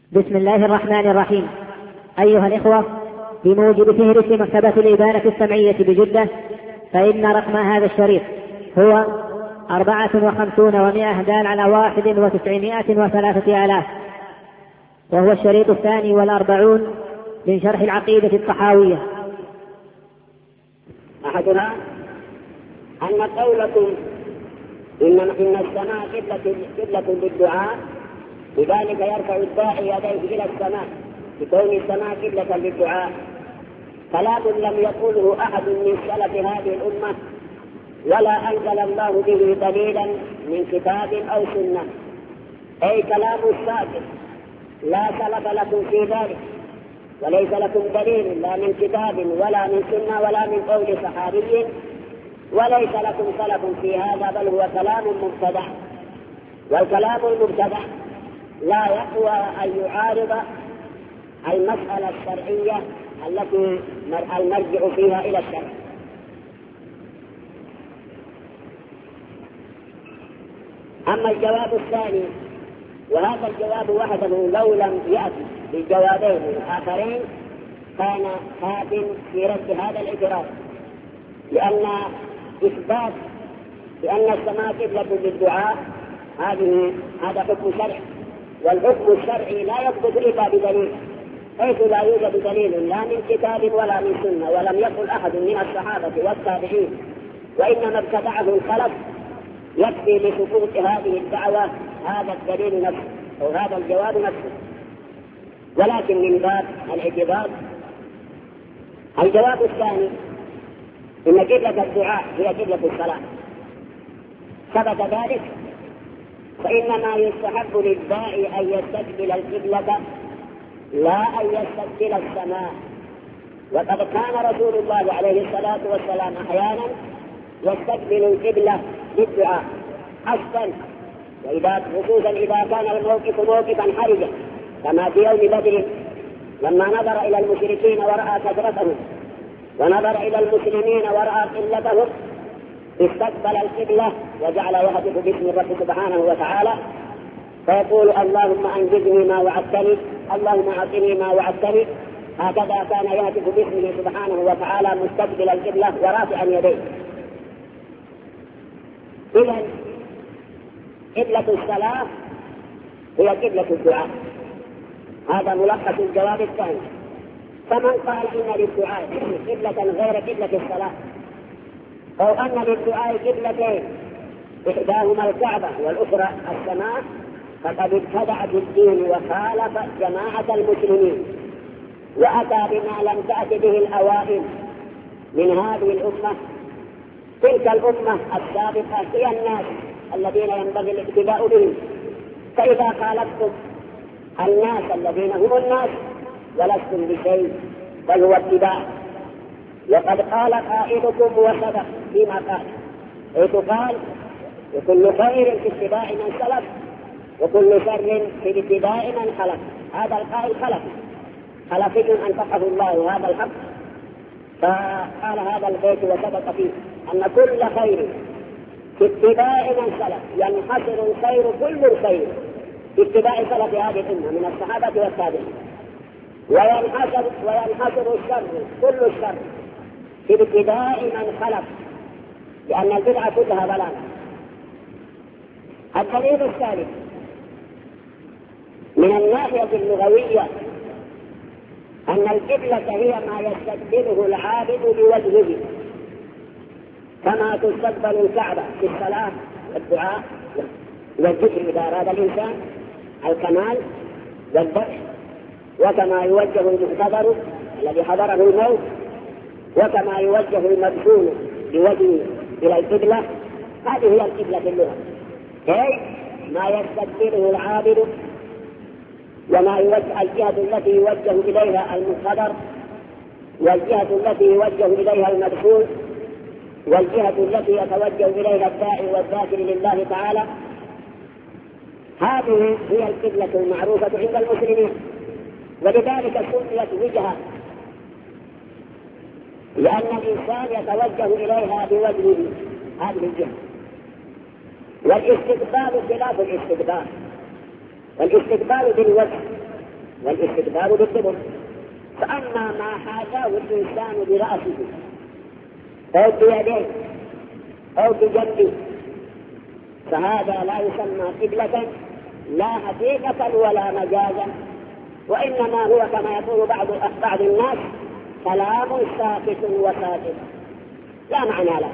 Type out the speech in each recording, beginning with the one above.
بسم الله الرحمن الرحيم. أيها الإخوة، بموجب فهرس مكتبة الإبانة السمعية بجدة، فإن رقم هذا الشريط هو 54 دال على 91 و300، وهو الشريط 42 من شرح العقيدة الطحاوية. أحدها أن قولكم إن السماء قبلة للدعاء، لذلك يرفع الداعي يديه إلى السماء بكون السماء قبلة للدعاء، كلام لم يقوله أحد من سلف هذه الأمة، ولا أنزل الله به دليلا من كتاب أو سنة، أي كلام الساكت لا سلف لكم في ذلك، وليس لكم دليل لا من كتاب ولا من سنة ولا من قول صحابي، وليس لكم سلف في هذا، بل هو كلام مبتدع، والكلام المبتدع لا يقوى أن يعارض المسألة الشرعية التي المرجع فيها إلى الشرع. أما الجواب الثاني، وهذا الجواب وحده لو لم يأتي بالجوابين الآخرين كان كافٍ في رد هذا الاعتراض، لأن إثبات بأن السماء قبلة للدعاء هذا حكم شرعي، والحكم الشرعي لا يثبت إلا بدليل، حيث لا يوجد دليل لا من كتاب ولا من سنة، ولم يقل أحد من الصحابة والتابعين، وإنما ابتدعه الخلف، يكفي لسقوط هذه الدعوة هذا الدليل نفسه أو هذا الجواب نفسه. ولكن من باب الاعتبار الجواب الثاني، إن قبلة الدعاء هي قبلة الصلاة، ثبت ذلك، فإنما يستحب للداعي أن يستقبل القبلة لا أن يستقبل السماء، وقد كان رسول الله عليه الصلاة والسلام أحيانا يستقبل القبلة للدعاء حسبا، خصوصا إذا كان الموقف موقفا حرجا، كما في يوم بدر لما نظر إلى المشركين ورأى كثرتهم ونظر إلى المسلمين ورأى قلتهم، استقبل القبلة وجعل يهتف باسم الرب سبحانه وتعالى، فيقول اللهم أنجزني ما وعدتني، اللهم أعطني ما وعدتني، هكذا كان يهتف باسمه سبحانه وتعالى مستقبل القبلة ورافعا يديه. إذن قبلة الصلاة هي قبلة الدعاء، هذا ملخص الجواب الثاني. فمن قال إن للدعاء قبلة غير قبلة الصلاة، أو أن للدعاء قبلتين إحداهما الكعبة والأخرى السماء، فقد ابتدع بالدين وخالف جماعة المسلمين، وأتى بما لم تأت به الأوائل من هذه الأمة. تلك الأمة السابقة هي الناس الذين ينبغي الاقتداء بهم، فإذا خالفتم الناس الذين هم الناس ولستم بشيء، بل هو اتباع. وقد قال قائلكم وصدق فيما قال، حيث قال وكل خير في اتباع من سلف وكل شر في اتباع من خلف. هذا القائل خلفي أنفقه الله هذا الحق، فقال هذا البيت وسبق فيه أن كل خير في اتباع من سلف، ينحصر الخير كل الخير في اتباع سلف هذه الأمة من الصحابة والتابعين، وينحصر الشر كل الشر في اتباع من خلف، لأن البدعة كلها ضلال. الدليل الثالث من الناحية اللغوية أن القبلة هي ما يستقبله العابد بوجهه، كما تستقبل الكعبة في الصلاة والدعاء والذكر إذا أراد الإنسان الكمال والذبح، وكما يوجه المعتذر الذي حضره الموت، وكما يوجه المدفون بوجهه إلى القبلة. هذه هي القبلة في اللغة، أي ما يستقبله العابد، وما يوجه الجهة التي يوجه إليها المنتظر، والجهة التي يوجه إليها المدفون، والجهة التي يتوجه إليها الداعي والذاكر لله تعالى. هذه هي القبلة المعروفة عند المسلمين، ولذلك سميت وجهة، لأن الإنسان يتوجه إليها بوجهه هذه الجهة. والاستقبال خلاف الاستدبار، والاستقبال بالوجه والاستدبار بالدبر. فأما ما حاجاه الإنسان برأسه أو بيديه أو بجنبه فهذا لا يسمى قبلة لا حقيقة ولا مجازا، وإنما هو كما يقول بعض الناس كلام ساكت وساكت لا معنى له.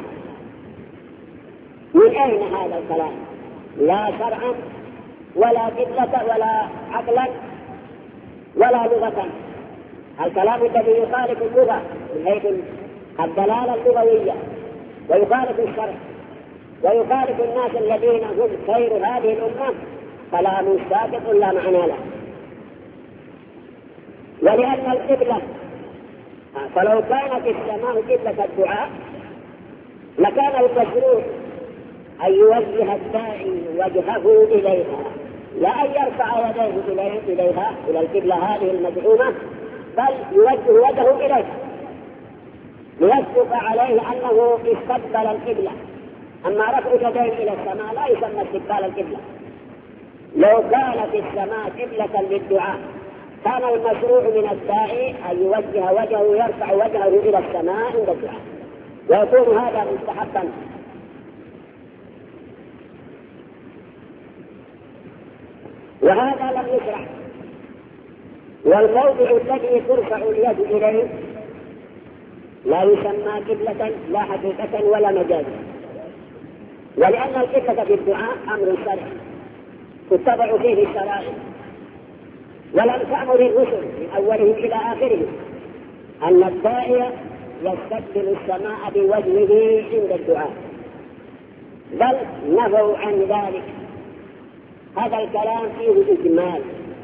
من أين هذا الكلام؟ لا شرعا ولا قبلة ولا عقلا ولا لغة. الكلام الذي يخالف اللغة من حيث الدلالة اللغوية ويخالف الشرع ويخالف الناس الذين هم خير هذه الأمة كلام ساكت لا معنى له. ولأن القبلة فلو كانت السماء قبلة الدعاء لكان المشروع أن يوجه الداعي وجهه إليها لا أن يرفع يديه إليها إلى القبلة هذه المدعومة، بل يوجه وجهه إليها ليصدق عليه أنه استقبل القبلة. أما رفع اليدين إلى السماء لا يسمى استقبال القبلة. لو كانت السماء قبلة للدعاء كان المشروع من الداعي أن يوجه وجهه يرفع وجهه إلى السماء عند الدعاء، ويكون هذا مستحبا. وهذا لم يشرع. والموضع الذي ترفع اليد إليه لا يسمى قبلة لا حقيقة ولا مجازا، ولأن القبلة في الدعاء أمر شرعي تتبع فيه الشرائع، ولم تأمر الرسل من أولهم إلى آخرهم أن الداعي يستقبل السماء بوجهه عند الدعاء، بل نهوا عن ذلك. هذا الكلام فيه إجمال.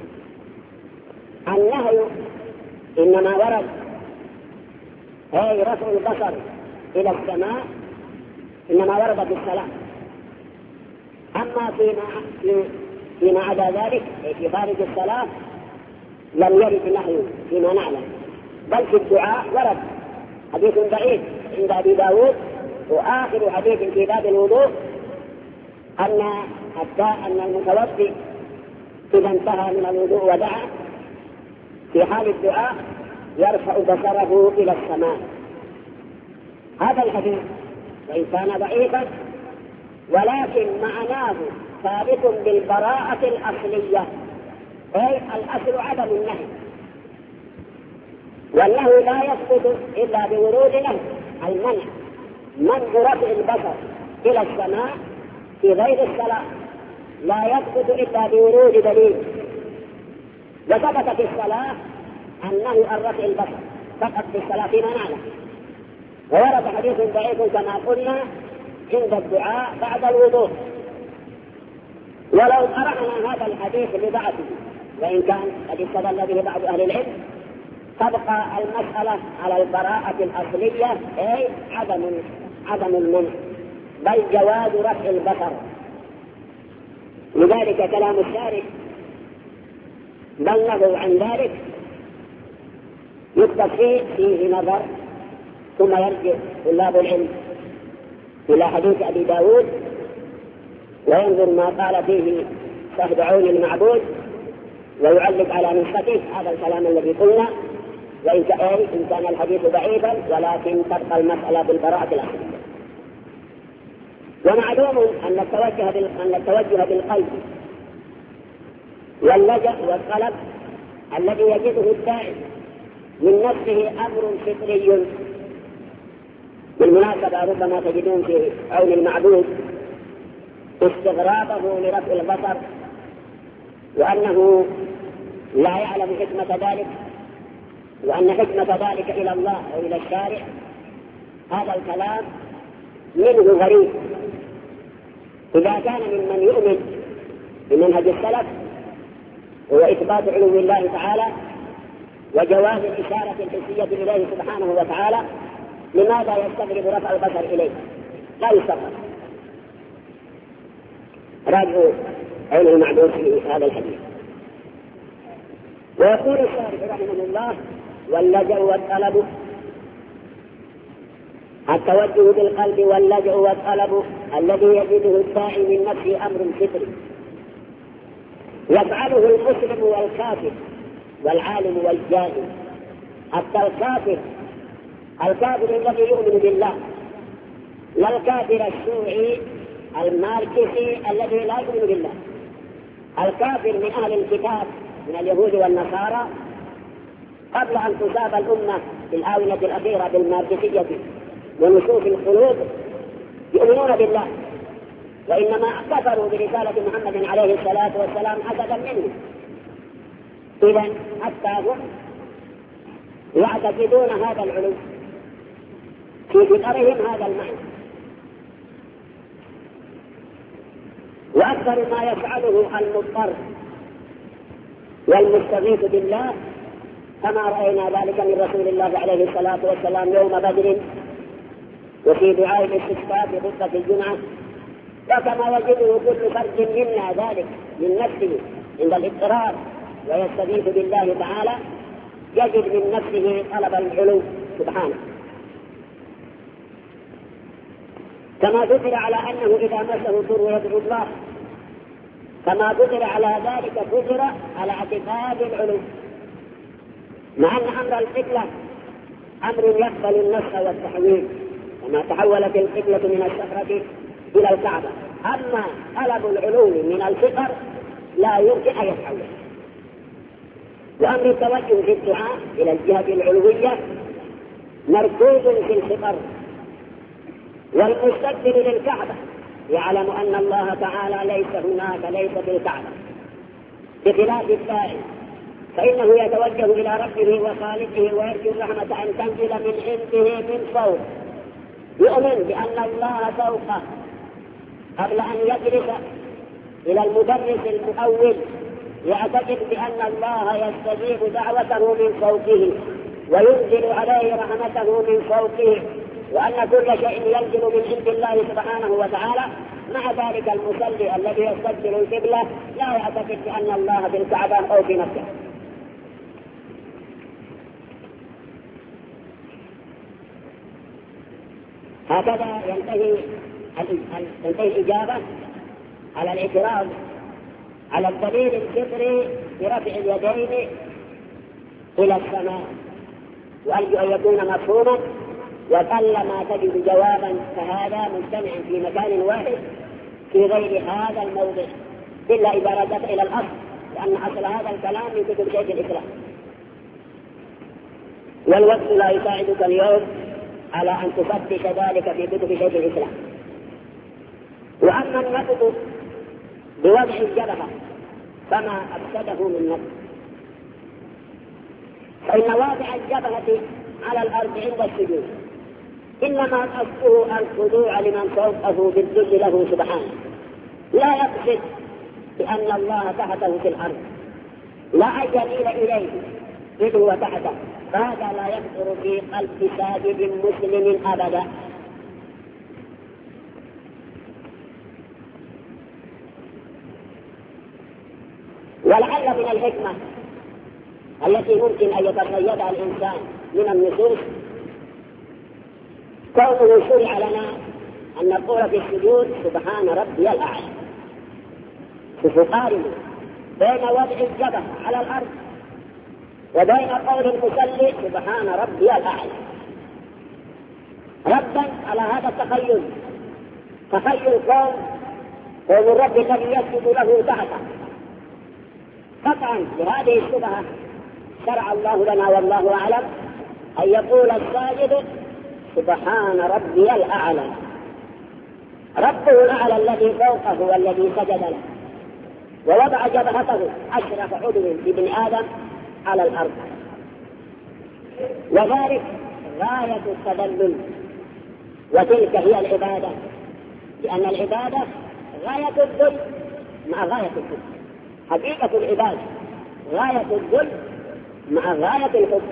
النهي إنما ورد أي رفع البصر إلى السماء إنما ورد في الصلاة. أما فيما عدا ذلك في خارج الصلاة لم يرد نهي فيما نعلم، بل في الدعاء ورد حديث ضعيف عند أبي داود وآخر حديث في باب الوضوء أن المتوضئ إذا انتهى من الوضوء ودعا في حال الدعاء يرفع بصره إلى السماء. هذا الحديث وإن كان ضعيفا ولكن معناه ثابت بالبراءة الأصلية، أي الأصل عدم النهي، والنهي لا يثبت إلا بورود نهي. المنع منع رفع البصر إلى السماء في غير الصلاة لا يثبت إلا بورود دليل، وثبت في الصلاة النهي عن رفع البصر فقط في الصلاة فيما نعلم، وورد حديث ضعيف كما قلنا عند الدعاء بعد الوضوء. ولو قرأنا هذا الحديث لضعفه وإن كان قد استدل به بعض أهل العلم تبقى المسألة على البراءة الأصلية أي عدم المنع بل جواز رفع البصر. لذلك كلام الشارع بلغوا عن ذلك يكتب فيه نظر، ثم يرجع طلاب العلم إلى حديث أبي داود وينظر ما قال فيه صاحب عون المعبود ويعلق على نسخته. هذا الكلام الذي قلنا، وإن كان الحديث ضعيفا ولكن تبقى المسألة بالبراءة الأصلية. ومعلوم أن التوجه بالقلب واللجأ والطلب الذي يجده الداعي من نفسه أمر فطري. بالمناسبة ربما تجدون في عون المعبود استغرابه لرفع البصر وأنه لا يعلم حكمة ذلك، وأن حكمة ذلك إلى الله أو إلى الشارع. هذا الكلام منه غريب. إذا كان ممن يؤمن بمنهج السلف هو إثبات علو الله تعالى وجواز الإشارة الحسية إليه سبحانه وتعالى، لماذا يستغرب رفع البصر إليه؟ لا يستغرب. راجعوا عون المعبود في هذا الحديث. ويقول الشارح رحمه الله: واللجأ والطلب، التوجه بالقلب واللجأ والطلب الذي يجده الداعي من نفسه أمر فطري يفعله المسلم والكافر والعالم والجاهل، حتى الكافر الذي يؤمن بالله، لا الكافر الشيوعي الماركسي الذي لا يؤمن بالله. الكافر من أهل الكتاب من اليهود والنصارى قبل أن تصاب الأمة في الآونة الأخيرة بالماركسية ونشوف القلوب يؤمنون بالله، وإنما كفروا برسالة محمد عليه الصلاة والسلام حسدا منه. إذن حتى هم يعتقدون هذا العلو في فطرهم هذا المعنى. وأكثر ما يفعله المضطر والمستغيث بالله كما رأينا ذلك من رسول الله عليه الصلاة والسلام يوم بدر وفي دعاء الاستسقاء في خطبة الجمعة، وكما يجده كل فرد منا ذلك من نفسه عند الاضطرار ويستغيث بالله تعالى، يجد من نفسه طلب العلو سبحانه. كما ذكر على أنه إذا مسه ضر يدعو الله، كما ذكر على ذلك ذكر على اعتقاد العلو، مع أن أمر القبلة أمر يقبل النسخ والتحويل، كما تحولت القبلة من الصخرة إلى الكعبة. أما طلب العلو من الفقر لا يمكن أن يتحول. وأمر التوجه في الدعاء إلى الجهة العلوية مركوز في الفقر، والمستقبل للكعبة يعلم أن الله تعالى ليس هناك، ليس في الكعبة، بخلاف السائل فإنه يتوجه إلى ربه وخالقه ويرجو الرحمة أن تنزل من عنده من فوق، يؤمن بأن الله فوقه قبل أن يجلس إلى المدرس المؤول، يعتقد بأن الله يستجيب دعوته من فوقه وينزل عليه رحمته من فوقه، وأن كل شيء ينزل من عند الله سبحانه وتعالى. مع ذلك المصلي الذي يستقبل القبلة لا يعتقد بأن الله في الكعبة أو في مكة. هكذا تنتهي الإجابة على الاعتراض على الدليل الفطري برفع اليدين إلى السماء، وأرجو أن يكون مفهوما، وقلما تجد جوابا فهذا مجتمع في مكان واحد في غير هذا الموضع إلا إذا رجعت إلى الأصل، لأن أصل هذا الكلام من كتب شيخ الإسلام، والوقت لا يساعدك اليوم على أن تفتش ذلك في كتب شيخ الإسلام. وأما النقد بوضع الجبهة فما أفسده من نقد، فإن واضع الجبهة على الأرض عند السجود إنما قصده الخضوع لمن فوقه بالذل له سبحانه، لا يقصد بأن الله تحته في الأرض، لا أن يميل إليه إذ هو تحته، فهذا لا يخطر في قلب ساجد مسلم أبدا. ولعل من الحكمة التي ممكن أن يتخيلها الإنسان من النصوص كونه شرع لنا أن نقول في السجود سبحان ربي الأعلى، فتقارن بين وضع الجبهة على الأرض وبين قول المصلي سبحان ربي الأعلى، ردا على هذا التخيل، تخيل كون الرب الذي يسجد له تحته. قطعا بهذه الشبهة شرع الله لنا والله أعلم أن يقول الساجد سبحان ربي الأعلى، ربه الأعلى الذي فوقه والذي سجد له، ووضع جبهته أشرف عضو لابن آدم على الأرض، وذلك غاية التذلل، وتلك هي العبادة، لأن العبادة غاية الذل مع غاية الحب، حقيقة العبادة غاية الذل مع غاية الحب.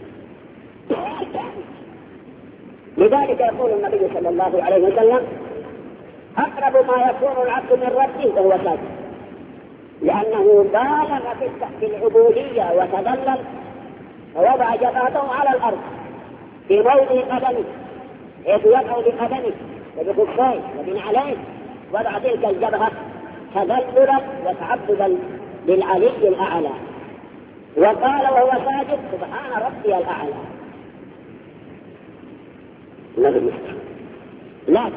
لذلك يقول النبي صلى الله عليه وسلم أقرب ما يكون العبد من ربه وهو ساجد، لأنه بالغ في العبودية وتذلل ووضع جبهته على الأرض في موضع قدمه، حيث يدعو بقدمه وبخفيه وبنعليه، وضع تلك الجبهة تذللا وتعبدا للعلي الأعلى. وقال وهو ساجد سبحان ربي الأعلى. لكن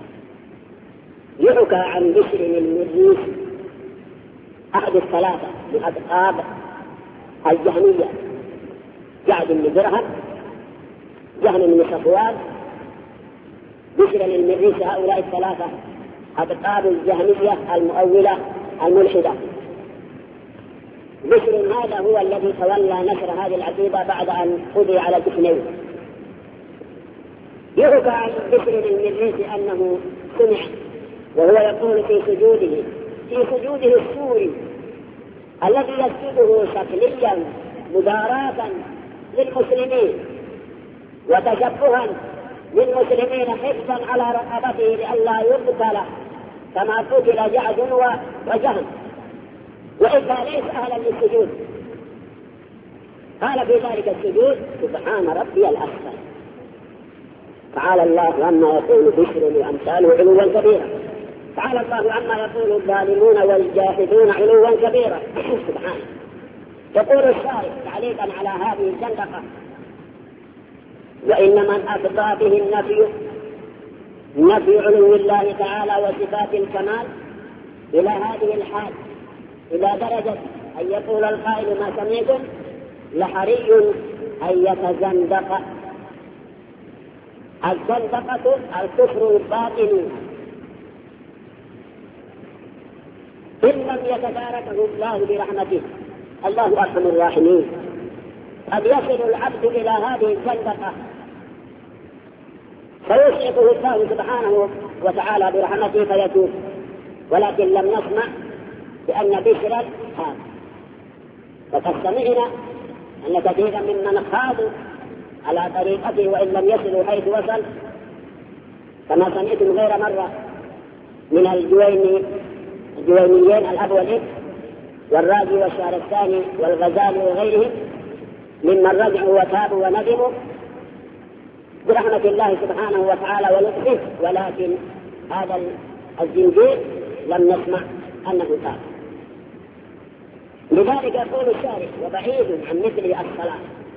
يحكى عن بشر المريس أحد الثلاثة من أصحاب الجهمية، جعد بن درهم، جهم بن صفوان، بشر المريس، هؤلاء الثلاثة أصحاب الجهمية المؤولة الملحدة. بشر هذا هو الذي تولى نشر هذه العقيدة بعد أن قضي على الاثنين. يحكى عن بشر المريس أنه سمع وهو يقول في سجوده السوري الذي يسجده شكليا مداراة للمسلمين وتشبها للمسلمين حفظا على رقبته لئلا يقتل كما قتل جعد وجهم، وإذا ليس أهلا للسجود. قال في ذلك السجود سبحان ربي الأعلى. تعالى الله عما يقول بشر وأمثاله علوا كبيرا. تعالى الله عما يقول الظالمون والجاحدون علوا كبيرا. سبحانه. يقول الشارع تعليقا على هذه الزندقة: وإن من أفضى به نفي علو الله تعالى وصفات الكمال إلى هذه الحال، إلى درجة أن يقول القائل ما سمعتم لحري أن يتزندق. الزندقة الكفر الباطن إن لم يتداركه الله برحمته. الله أرحم الراحمين. قد يصل العبد إلى هذه الزندقة فيشركه الله سبحانه وتعالى برحمته فيتوب، ولكن لم نسمع بأن بشرا هذا. وقد سمعنا أن كثيرا ممن خاضوا على طريقته وإن لم يصلوا حيث وصل، كما سمعتم غير مرة من الجوينيين الأب والإب والرازي والشهرستاني والغزالي وغيرهم ممن رجعوا وتابوا وندموا برحمة الله سبحانه وتعالى ولطفه، ولكن هذا الزنجير لم نسمع أنه تاب. لذلك يقول الشارع: وبعيد عن مثل الصلاة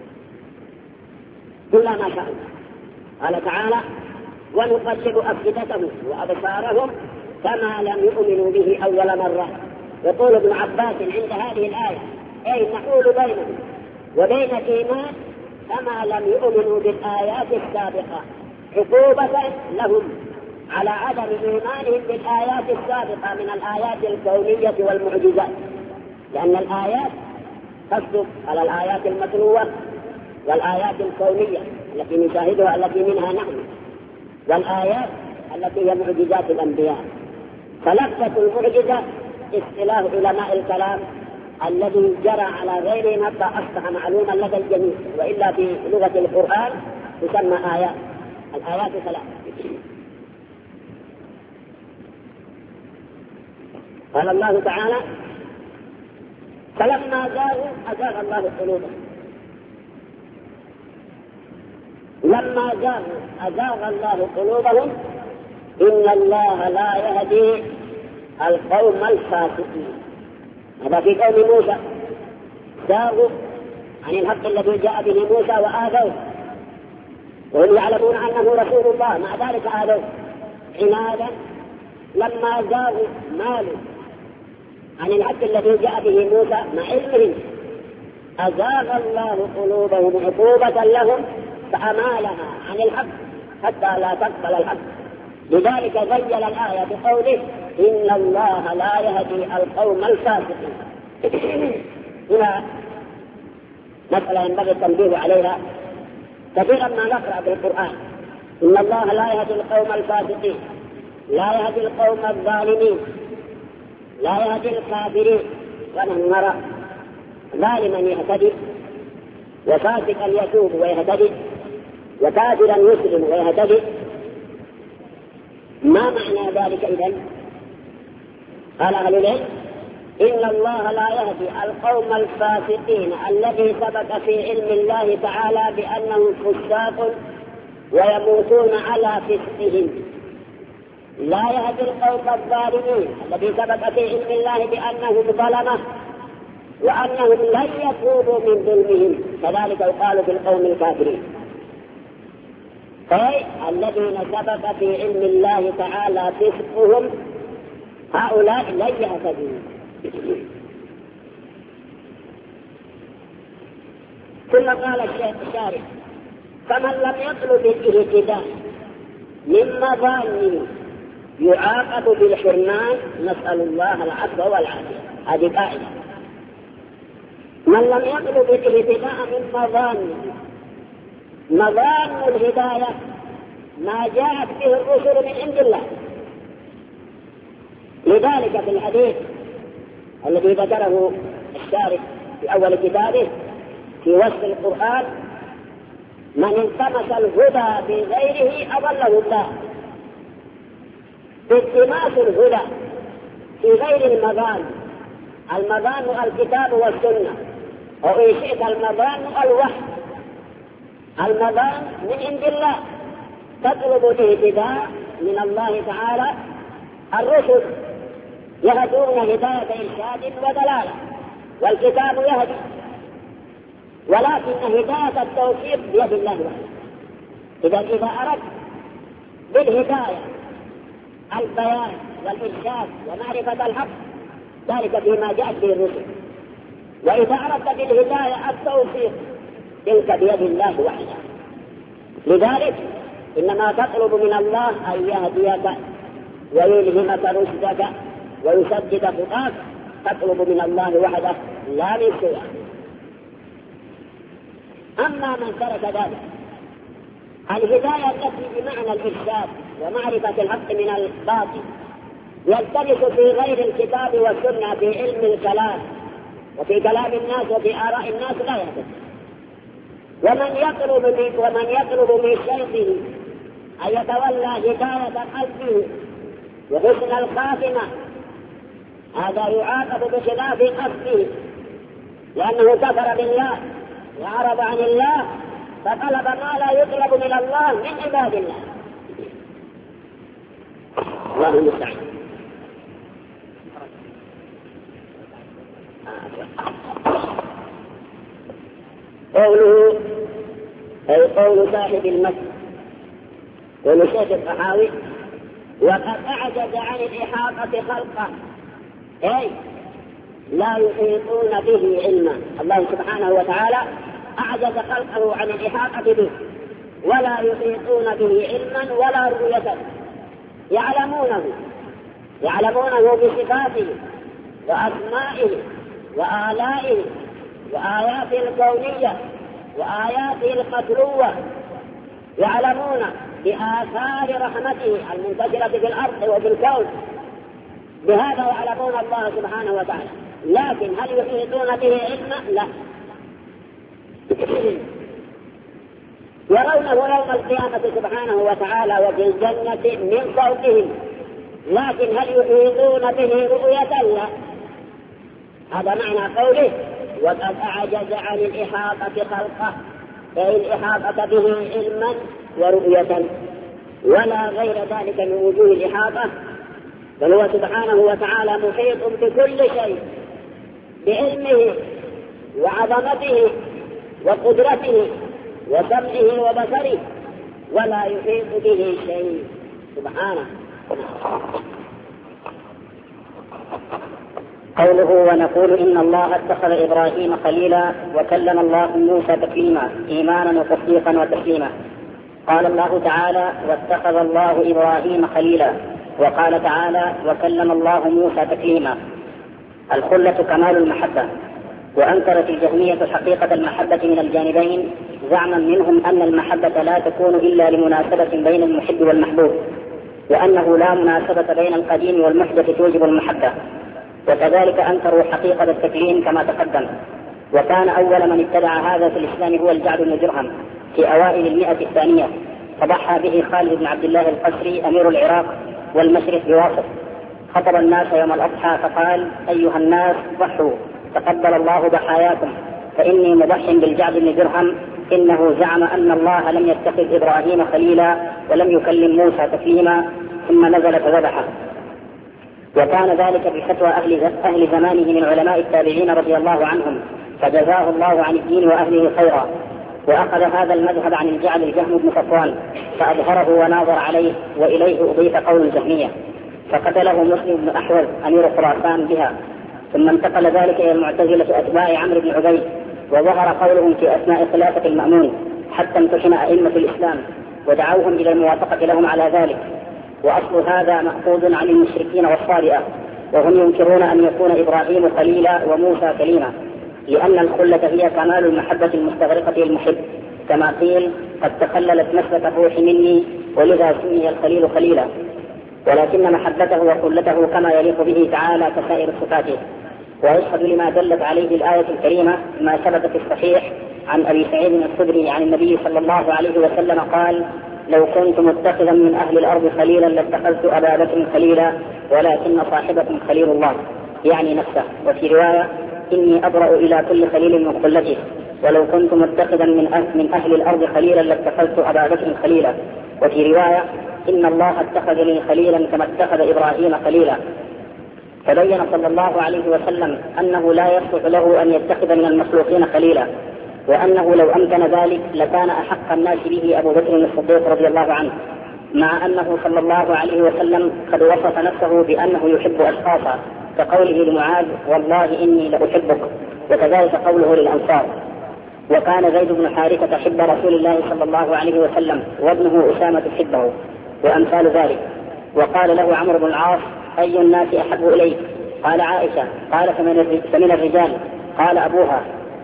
كل ما شاء. قال تعالى: ونقلب أفئدتهم وأبصارهم كما لم يؤمنوا به أول مرة. يقول ابن عباس عند هذه الآية: أي نحول بينهم وبين الإيمان كما لم يؤمنوا بالآيات السابقة، عقوبة لهم على عدم إيمانهم بالآيات السابقة من الآيات الكونية والمعجزات، لأن الآيات تصدق على الآيات المتلوة والآيات الكونية التي نشاهدها التي منها نحن، والآيات التي هي معجزات الأنبياء. فلفظة المعجزة اصطلاح علماء الكلام الذي جرى على غيرهم حتى أصبح معلوما لدى الجميع، وإلا في لغة القرآن تسمى آيات. الآيات ثلاث. قال الله تعالى: فلما زاغوا أزاغ الله قلوبهم. لما زاغوا أزاغ الله قلوبهم إن الله لا يهدي القوم الفاسقين. هذا في قوم موسى، زاغوا عن الحق الذي جاء به موسى وآذوه وهم يعلمون أنه رسول الله، مع ذلك آذوه عنادا. لما زاغوا مالوا عن الحق الذي جاء به موسى مع علمهم أزاغ الله قلوبهم عقوبة لهم فأمالها عن الحق حتى لا تقبل الحق. لذلك ذيل الآية بقوله: إن الله لا يهدي القوم الفاسقين. هنا مسألة ينبغي التنبيه عليها. كثيرا ما نقرأ بالقرآن: إن الله لا يهدي القوم الفاسقين، لا يهدي القوم الظالمين، لا يهدي الكافرين. ونحن نرى ظالما يهتدي، وفاسقا يتوب ويهتدي، وكافرا يسلم ويهتدي. ما معنى ذلك إذن؟ قال أهل العلم: إن الله لا يهدي القوم الفاسقين الذي ثبت في علم الله تعالى بأنهم فساق ويموتون على فسقهم. لا يهدي القوم الظالمين الذي ثبت في علم الله بأنهم ظلمة وأنهم لن يتوبوا من ظلمهم، كذلك يقال في القوم الكافرين. أي الذين سبق في علم الله تعالى فسقهم هؤلاء لن يهتدوا. ثم قال الشارع: فمن لم يطلب الاهتداء من مظانه يعاقب بالحرمان، نسأل الله العفو والعافية. هذه قاعدة. من لم يطلب الاهتداء من مظانه، مظان الهداية ما جاءت به الرسل من عند الله. لذلك في الحديث الذي ذكره الشارح في أول كتابه في وصف القرآن: من التمس الهدى في غيره أضله الله. التماس الهدى في غير المظان، المظان الكتاب والسنة، وإن شئت المظان الوحي. المظان من عند الله، تطلب الاهتداء من الله تعالى. الرسل يهدون هداية إرشاد ودلالة، والكتاب يهدي، ولكن هداية التوفيق بيد الله وحده. إذا أردت بالهداية البيان والإرشاد ومعرفة الحق، ذلك فيما جاءت به الرسل. وإذا أردت بالهداية التوفيق، تلك بيد الله وحده. لذلك إنما تطلب من الله أن يهديك ويلهمك رشدك ويسدد خطاك. تطلب من الله وحده لا من سواه. أما من ترك ذلك، الهداية التي بمعنى الإرشاد ومعرفة الحق من الباطل يلتمس في غير الكتاب والسنة، في علم الكلام وفي كلام الناس وفي آراء الناس، لا يهتدي. ومن يطلب من شيخه أن يتولى هداية قلبه وحسن الخاتمة، هذا يعاقب بخلاف قصده، لأنه كفر بالله وأعرض عن الله، فطلب ما لا يطلب من الله من عباد الله. الله المستعان. قوله أي قول صاحب المسجد، قول شيخ الطحاوي: وقد أعجز عن الإحاطة خلقه، أي لا يحيطون به علما. الله سبحانه وتعالى أعجز خلقه عن الإحاطة به، ولا يحيطون به علما ولا رؤية. يعلمونه بصفاته وأسمائه وآلائه وآياته الكونية وآياته المتلوة، يعلمون بآثار رحمته المنتشرة في الأرض وفي الكون، بهذا يعلمون الله سبحانه وتعالى. لكن هل يحيطون به علما؟ لا. يرونه يوم القيامة سبحانه وتعالى وفي الجنة من فوقهم، لكن هل يحيطون به رؤية؟ لا. هذا معنى قوله: وقد أعجز عن الإحاطة خلقه، أي الإحاطة به علما ورؤية، ولا غير ذلك من وجوه الإحاطة، بل هو سبحانه وتعالى محيط بكل شيء بعلمه وعظمته وقدرته وسمعه وبصره، ولا يحيط به شيء سبحانه. قوله: ونقول إن الله اتخذ إبراهيم خليلا وكلم الله موسى تكليما، إيمانا وتصديقا وتسليما. قال الله تعالى: واتخذ الله إبراهيم خليلا، وقال تعالى: وكلم الله موسى تكليما. الخلة كمال المحبة. وأنكرت الجهمية حقيقة المحبة من الجانبين، زعما منهم أن المحبة لا تكون إلا لمناسبة بين المحب والمحبوب، وأنه لا مناسبة بين القديم والمحدث توجب المحبة. وكذلك أنكروا حقيقة التكليم كما تقدم. وكان أول من اتبع هذا في الإسلام هو الجعد بن درهم في أوائل 100 فضحى به خالد بن عبد الله القسري أمير العراق والمشرق بواسط. خطب الناس يوم الأضحى فقال: أيها الناس ضحوا، تقبل الله ضحاياكم، فإني مضح بالجعد بن درهم، إنه زعم أن الله لم يتخذ إبراهيم خليلا ولم يكلم موسى تكليما، ثم نزل فذبحه. وكان ذلك بفتوى أهل زمانه من علماء التابعين رضي الله عنهم، فجزاه الله عن الدين وأهله خيرا. وأخذ هذا المذهب عن الجعد الجهم بن صفوان فأظهره وناظر عليه، وإليه أضيف قول الجهمية، فقتله مسلم بن أحوز أمير خراسان بها. ثم انتقل ذلك إلى المعتزلة أتباع عمرو بن عبيد، وظهر قولهم في أثناء خلافة المأمون حتى امتحن أئمة الإسلام ودعوهم إلى الموافقة لهم على ذلك. وأصل هذا مأخوذ عن المشركين والصابئة، وهم ينكرون أن يكون إبراهيم خليلا وموسى كليما، لأن الخلة هي كمال المحبة المستغرقة للمحب، كما قيل قد تخللت مسلك الروح مني ولذا سمي الخليل خليلا. ولكن محبته وخلته كما يليق به تعالى كسائر صفاته. ويشهد لما دلت عليه الآية الكريمة ما ثبت في الصحيح عن أبي سعيد الخدري عن النبي صلى الله عليه وسلم قال: لو كنت متخذا من أهل الأرض خليلا لاتخذت أبا بكر خليلا ولكن صاحبكم خليل الله، يعني نفسه. وفي رواية: إني أبرأ إلى كل خليل من خلته، ولو كنت متخذا من أهل الأرض خليلا لاتخذت أبا بكر خليلا. وفي رواية: إن الله اتخذني خليلا كما اتخذ إبراهيم خليلا. فبين صلى الله عليه وسلم أنه لا يصلح له أن يتخذ من المخلوقين خليلا، وأنه لو أمكن ذلك لكان أحق الناس به أبو بكر الصديق رضي الله عنه، مع أنه صلى الله عليه وسلم قد وصف نفسه بأنه يحب أشخاصا، كقوله لمعاذ: والله إني لأحبك، وكذلك قوله للأنصار. وكان زيد بن حارثة حب رسول الله صلى الله عليه وسلم، وابنه أسامة حبه، وأمثال ذلك. وقال له عمرو بن العاص: أي الناس أحب إليك؟ قال: عائشة. قال: فمن الرجال؟ قال: أبوها.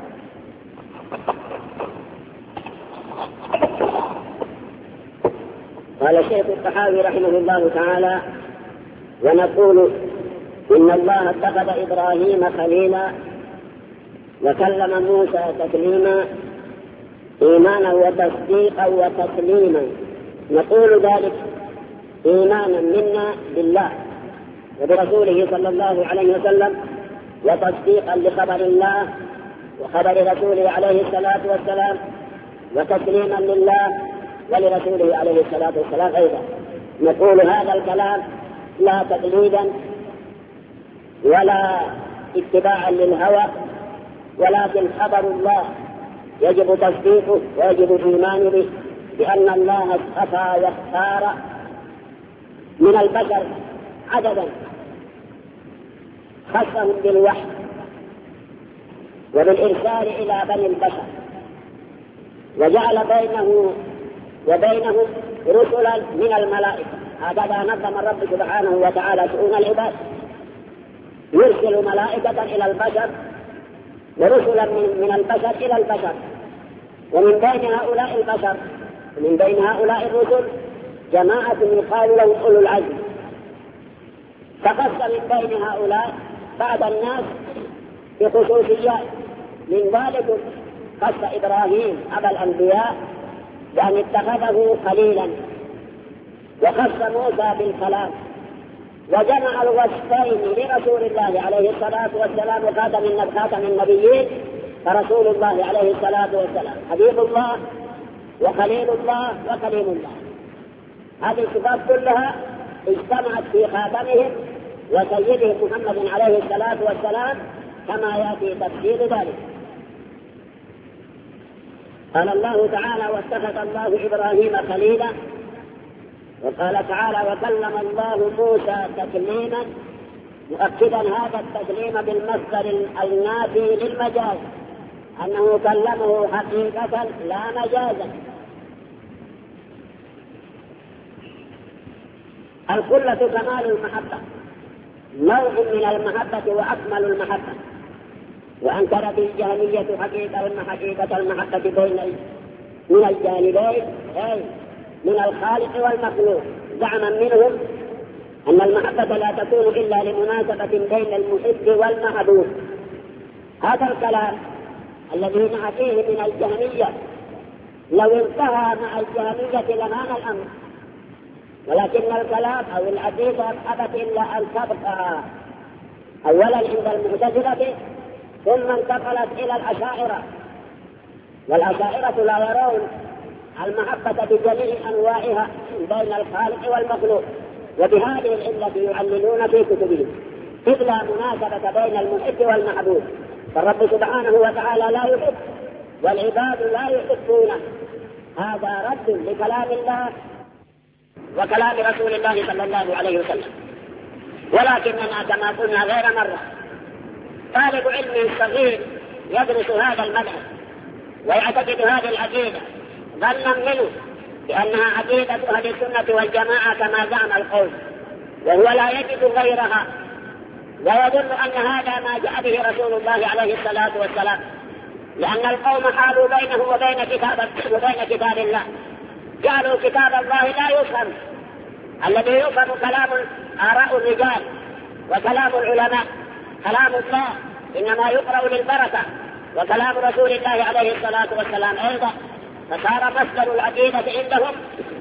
قال الشيخ الطحاوي رحمه الله تعالى: ونقول إن الله اتخذ إبراهيم خليلا وكلم موسى تكليما، إيمانا وتصديقا وتسليما. نقول ذلك إيمانا منا بالله وبرسوله صلى الله عليه وسلم، وتصديقا لخبر الله وخبر رسوله عليه الصلاة والسلام، وتسليما لله ولرسوله عليه الصلاة والسلام أيضا. نقول هذا الكلام لا تقليدا ولا اتباعا للهوى، ولكن خبر الله يجب تصديقه ويجب الإيمان به، بأن الله اصطفى واختار من البشر عددا خصهم بالوحي وبالإرسال إلى بني البشر، وجعل بينه وبينهم رسلا من الملائكة. هكذا نظم الرب سبحانه وتعالى شؤون العباد، يرسل ملائكة إلى البشر ورسلا من البشر إلى البشر. ومن بين هؤلاء البشر ومن بين هؤلاء الرسل جماعة يقال لهم أولو العزم، فخص من بين هؤلاء بعض الناس بخصوصيات. من ذلك خص إبراهيم أبا الأنبياء بأن اتخذه خليلا، وخص موسى بالكلام، وجمع الوصفين لرسول الله عليه الصلاة والسلام خاتم النبيين، فرسول الله عليه الصلاة والسلام حبيب الله وخليل الله وكليم الله. هذه الصفات كلها اجتمعت في خاتمهم وسيدهم محمد عليه الصلاة والسلام، كما يأتي تفسير ذلك. قال الله تعالى: واتخذ الله إبراهيم خليلا. وقال تعالى: وكلم الله موسى تكليما، مؤكدا هذا التكليم بالمصدر النافي للمجاز، أنه كلمه حقيقة لا مجازا. الخلة كمال المحبة، نوع من المحبة وأكمل المحبة. وأنكرت الجهمية حقيقة المحبة من الجانبين، أي من الخالق والمخلوق، زعما منهم أن المحبة لا تكون إلا لمناسبة بين المحب والمحبوب. هذا الكلام الذي مع فيه من الجهمية لو انتهى مع الجهمية لمان الأمر، ولكن الكلام أو العقيدة أبت إلا أن تبقى أولا عند المعتزلة، ثم انتقلت إلى الأشاعرة. والأشاعرة لا يرون المحبة بجميع أنواعها بين الخالق والمخلوق، وبهذه العلة يعللون في كتبهم إذ لا مناسبة بين المحب والمحبوب، فالرب سبحانه وتعالى لا يحب والعباد لا يحبونه. هذا رد لكلام الله وكلام رسول الله صلى الله عليه وسلم. ولكننا كما قلنا غير مرة، طالب علم صغير يدرس هذا المذهب ويعتقد هذه العقيدة ظنا منه بأنها عقيدة أهل السنة والجماعة كما زعم القوم، وهو لا يجد غيرها، ويظن أن هذا ما جاء به رسول الله عليه الصلاة والسلام، لأن القوم حالوا بينه وبين كتاب الله، جعلوا كتاب الله لا يفهم، الذي يفهم كلام آراء الرجال وكلام العلماء، كلام الله إنما يقرأ للبركة، وكلام رسول الله عليه الصلاة والسلام أيضا. فصار مصدر العقيدة عندهم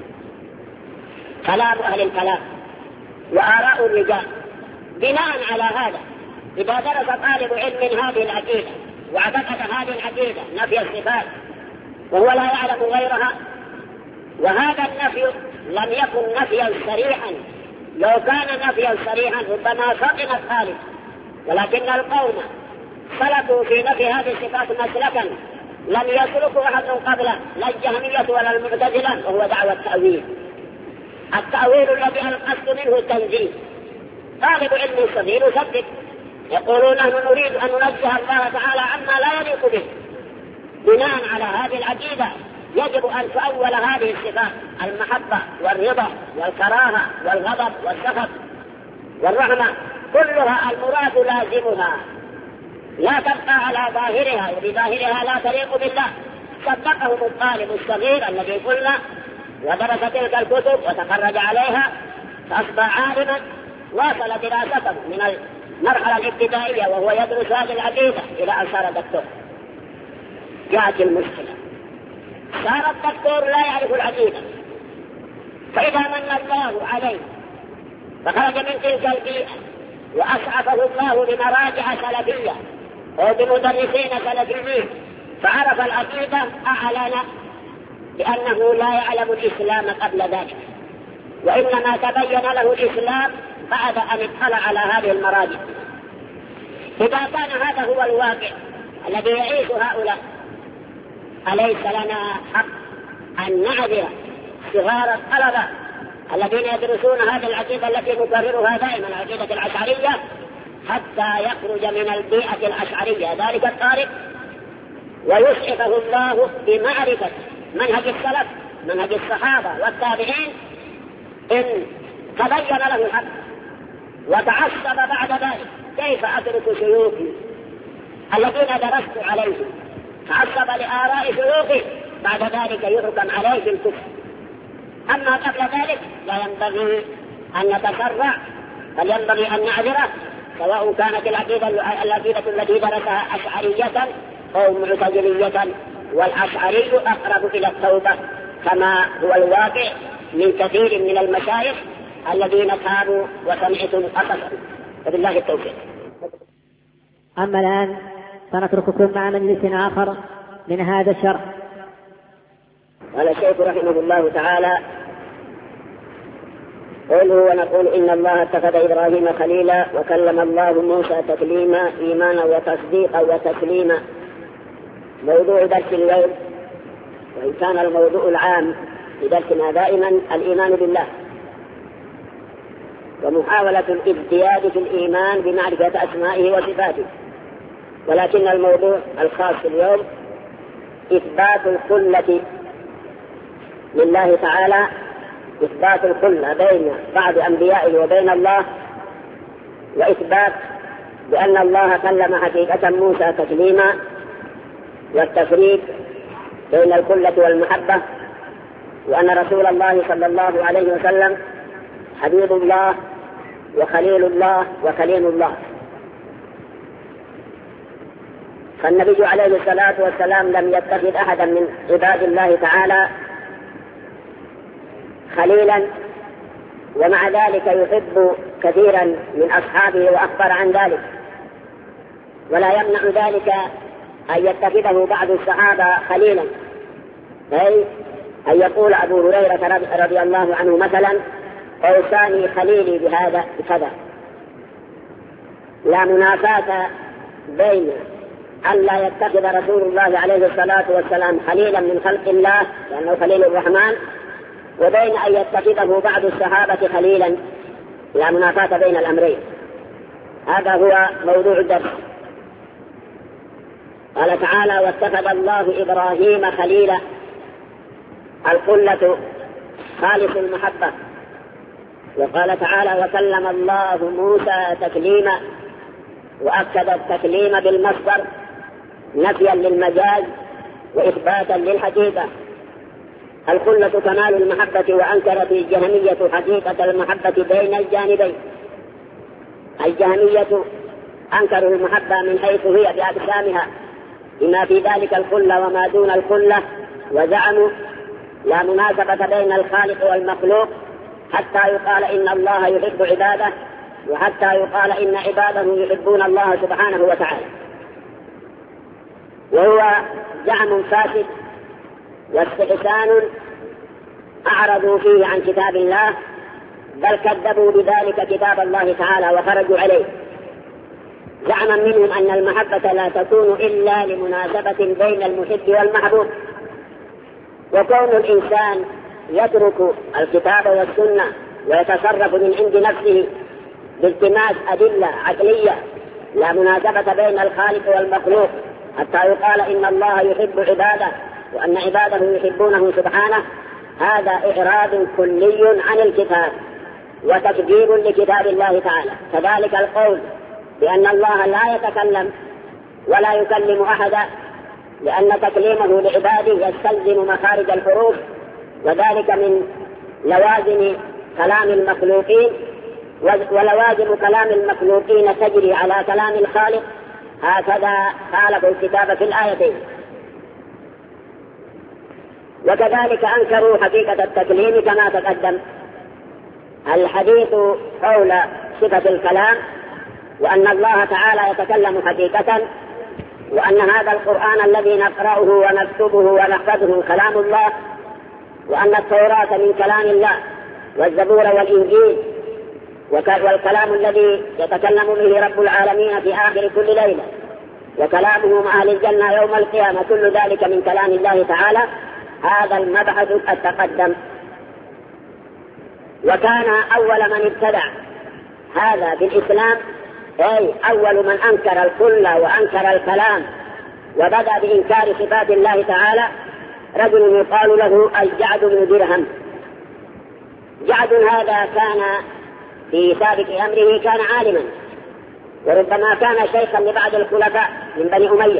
كلام أهل الكلام وآراء الرجال. بناء على هذا إذا درس طالب علم هذه العقيدة واعتقد هذه العقيدة نفي الصفات وهو لا يعلم غيرها، وهذا النفي لم يكن نفيا صريحا، لو كان نفيا صريحا ربما فطن الطالب، ولكن القوم سلكوا في نفي هذه الصفات مسلكا لم يسلكوا أحد قبله، لا الجهمية ولا المعتزلة، وهو دعوة التأويل. التأويل الذي القصد منه التنزيه. طالب علم صغير يصدق، يقولون نحن نريد أن ننزه الله تعالى عما لا يليق به. بناء على هذه العقيدة يجب أن تؤول هذه الصفات، المحبة والرضا والكراهة والغضب والسخط والرحمة، كلها المراد لازمها، لا تبقى على ظاهرها، وبظاهرها لا تليق بالله. صدقهم الطالب الصغير الذي قلنا ودرس تلك الكتب وتخرج عليها فأصبح عالما، واصل دراسته من المرحلة الابتدائية وهو يدرس هذه العقيدة إلى أن صار دكتور. جاءت المشكلة، صار الدكتور لا يعرف العقيدة، فإذا من الله عليه فخرج من تلك البيئة وأسعفه الله بمراجع سلفية أو بمدرسين سلفيين فعرف العقيدة، أعلن بأنه لا يعلم الإسلام قبل ذلك، وإنما تبين له الإسلام بعد أن اطلع على هذه المراجع. إذا كان هذا هو الواقع الذي يعيش هؤلاء، أليس لنا حق أن نعذر صغار الطلبة الذين يدرسون هذه العقيدة التي نكررها دائما، العقيدة الأشعرية، حتى يخرج من البيئة الأشعرية ذلك الطالب ويسعفه الله بمعرفة منهج السلف، منهج الصحابة والتابعين، إن تبين له الحق وتعصب بعد ذلك. كيف أترك شيوخي الذين درست عليهم، تعصب لآراء شيوخي، بعد ذلك يحكم عليه بالكفر. أما قبل ذلك لا ينبغي أن نتسرع، بل ينبغي أن نعذره، سواء كانت العقيدة التي درسها أشعرية أو معتزلية، والأشعري أقرب إلى التوبة كما هو الواقع من كثير من المشايخ الذين تابوا وسمعتم قصصا، وبالله التوفيق. أما الآن فنترككم مع مجلس آخر من هذا الشرح. قال الشيخ رحمه الله تعالى: قوله ونقول إن الله اتخذ إبراهيم خليلا وكلم الله موسى تكليما، إيمانا وتصديقا وتسليما. موضوع درس اليوم، وإن كان الموضوع العام في درسنا دائما الإيمان بالله ومحاولة الازدياد في الإيمان بمعرفة أسمائه وصفاته، ولكن الموضوع الخاص اليوم إثبات الخلة لله تعالى، إثبات الخلة بين بعض أنبيائه وبين الله، وإثبات بأن الله كلم حقيقة موسى تكليما، والتفريق بين الخلة والمحبة، وأن رسول الله صلى الله عليه وسلم حبيب الله وخليل الله وكليم الله. فالنبي عليه الصلاة والسلام لم يتخذ أحدا من عباد الله تعالى خليلا، ومع ذلك يحب كثيرا من أصحابه وأخبر عن ذلك، ولا يمنع ذلك أن يتخذه بعض الصحابة خليلا، أي أن يقول أبو هريرة رضي الله عنه مثلا: أوصاني خليلي بهذا بكذا. لا منافاة بين أن لا يتخذ رسول الله عليه الصلاة والسلام خليلا من خلق الله لأنه خليل الرحمن، وبين أن يتخذه بعض الصحابة خليلا. لا منافاة بين الأمرين. هذا هو موضوع الدرس. قال تعالى: واتخذ الله إبراهيم خليلا. الخلة خالص المحبة. وقال تعالى: وكلم الله موسى تكليما، وأكد التكليم بالمصدر نفيا للمجاز وإثباتا للحقيقة. الخلة كمال المحبة، وأنكرت الجهمية حقيقة المحبة بين الجانبين. الجهمية أنكروا المحبة من حيث هي بأقسامها بما في ذلك الخلة وما دون الخلة، وزعموا لا مناسبة بين الخالق والمخلوق حتى يقال إن الله يحب عباده، وحتى يقال إن عباده يحبون الله سبحانه وتعالى. وهو زعم فاسد واستحسان أعرضوا فيه عن كتاب الله، بل كذبوا بذلك كتاب الله تعالى وخرجوا عليه. زعما منهم أن المحبة لا تكون إلا لمناسبة بين المحب والمحبوب. وكون الإنسان يترك الكتاب والسنة ويتصرف من عند نفسه بالتماس أدلة عقلية لا مناسبة بين الخالق والمخلوق حتى يقال إن الله يحب عباده وأن عباده يحبونه سبحانه، هذا إعراض كلي عن الكتاب وتكذيب لكتاب الله تعالى. كذلك القول بأن الله لا يتكلم ولا يكلم أحدا، لأن تكليمه لعباده يستلزم مخارج الحروف، وذلك من لوازم كلام المخلوقين، ولوازم كلام المخلوقين تجري على كلام الخالق. هكذا خالفوا الكتاب في الآيتين. وكذلك أنكروا حقيقة التكليم كما تقدم. الحديث حول صفة الكلام، وأن الله تعالى يتكلم حقيقة، وأن هذا القرآن الذي نقرأه ونكتبه ونحفظه كلام الله، وأن التوراة من كلام الله، والزبور والإنجيل والكلام الذي يتكلم به رب العالمين في آخر كل ليلة، وكلامه مع أهل الجنة يوم القيامة، كل ذلك من كلام الله تعالى. هذا المبحث التقدم. وكان أول من ابتدع هذا في الإسلام، أي أول من أنكر الكل وأنكر الكلام وبدأ بإنكار صفات الله تعالى، رجل يقال له الجعد بن درهم. جعد هذا كان في سابق أمره كان عالما، وربما كان شيخا لبعض الخلفاء من بني أمية،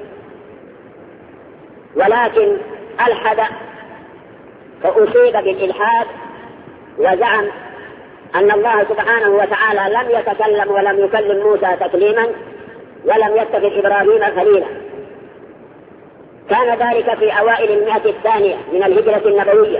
ولكن ألحد فأصيب بالإلحاد، وزعم أن الله سبحانه وتعالى لم يتكلم ولم يكلم موسى تكليما، ولم يتخذ إبراهيم خليلا. كان ذلك في أوائل 100 من الهجرة النبوية،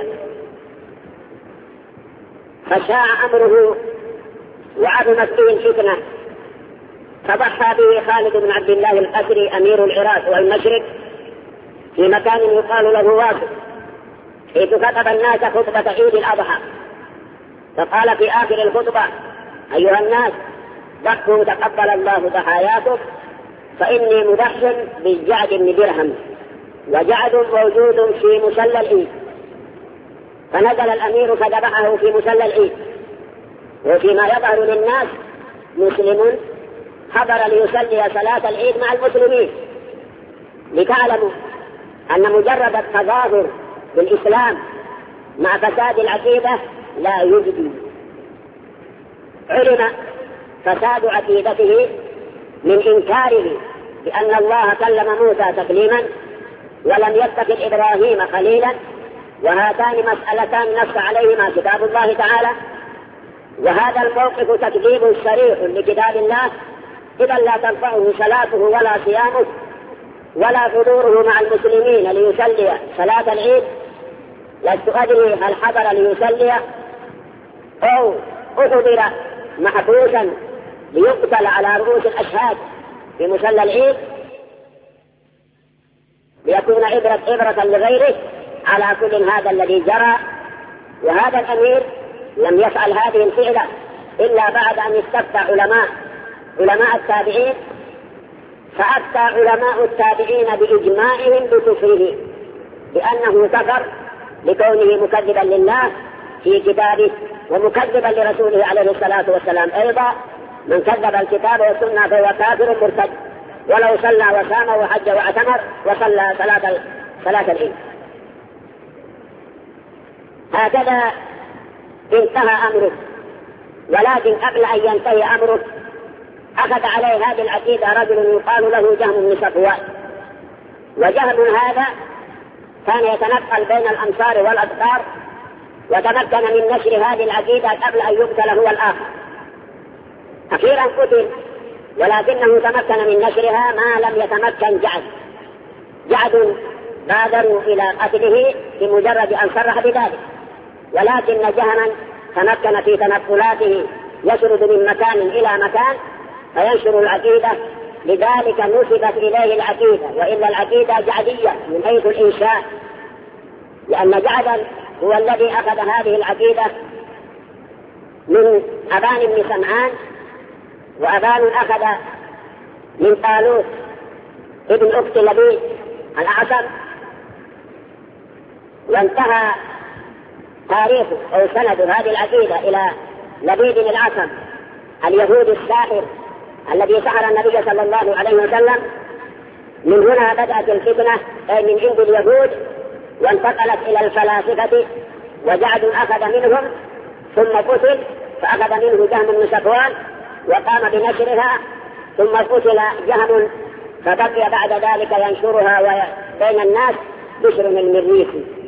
فشاع أمره وعظمت به الفتنة، فضحى به خالد بن عبد الله القسري أمير العراق والمشرق في مكان يقال له واصف، حيث خطب الناس خطبة عيد الأضحى، فقال في آخر الخطبة: أيها الناس، ضحوا تقبل الله ضحاياكم، فإني مضح بالجعد بن درهم، وجعد موجود في مسلى العيد. فنزل الأمير فذبحه في مسلى العيد. وفيما يظهر للناس مسلم حضر ليصلي صلاة العيد مع المسلمين، لتعلموا أن مجرد التظاهر بالإسلام مع فساد العقيدة لا يجدي. علم فساد عقيدته من إنكاره بأن الله كلم موسى تكليما ولم يتخذ إبراهيم خليلا، وهاتان مسألتان نص عليهما كتاب الله تعالى. وهذا الموقف تكذيب صريح لكتاب الله، إذا لا تنفعه صلاته ولا صيامه ولا حضوره مع المسلمين ليصلي صلاة العيد. لست أدري هل حضر ليصلي أو أحضر محبوسا ليقتل على رؤوس الأشهاد في مسلى العيد ليكون عبرة لغيره. على كل هذا الذي جرى. وهذا الأمير لم يفعل هذه الفعلة إلا بعد أن استفتى علماء التابعين، فأفتى علماء التابعين بإجماعهم بكفره، بأنه كفر لكونه مكذبا لله في كتابه ومكذبا لرسوله عليه الصلاة والسلام. أيضا من كذب الكتاب والسنة فهو كافر مرتد، ولو صلى وصام وحج واعتمر وصلى صلاة العيد. هكذا انتهى أمره، ولكن قبل أن ينتهي أمره أخذ عليه هذه العقيدة رجل يقال له جهم بن صفوان. وجهم هذا كان يتنقل بين الأمصار والأقطار، وتمكن من نشر هذه العقيدة قبل أن يقتل هو الآخر. أخيرا قتل، ولكنه تمكن من نشرها ما لم يتمكن جعد بادروا إلى قتله بمجرد أن صرح بذلك، ولكن جهما تمكن في تنقلاته يشرد من مكان إلى مكان فينشر العقيدة، لذلك نسبت إليه العقيدة، وإلا العقيدة جعدية من حيث الإنشاء، لأن جعدا هو الذي أخذ هذه العقيدة من أبان بن سمعان، وأبان أخذ من طالوت ابن أخت لبيد الأعصم. وانتهى تاريخ أو سند هذه العقيدة إلى لبيد الأعصم اليهودي الساحر الذي سحر النبي صلى الله عليه وسلم. من هنا بدأت الفتنة، أي من عند اليهود، وانتقلت إلى الفلاسفة، وجعد أخذ منهم ثم قتل، فأخذ منه جهم بن صفوان وقام بنشرها، ثم قتل جهم فبقي بعد ذلك ينشرها بين الناس بشر المريسي.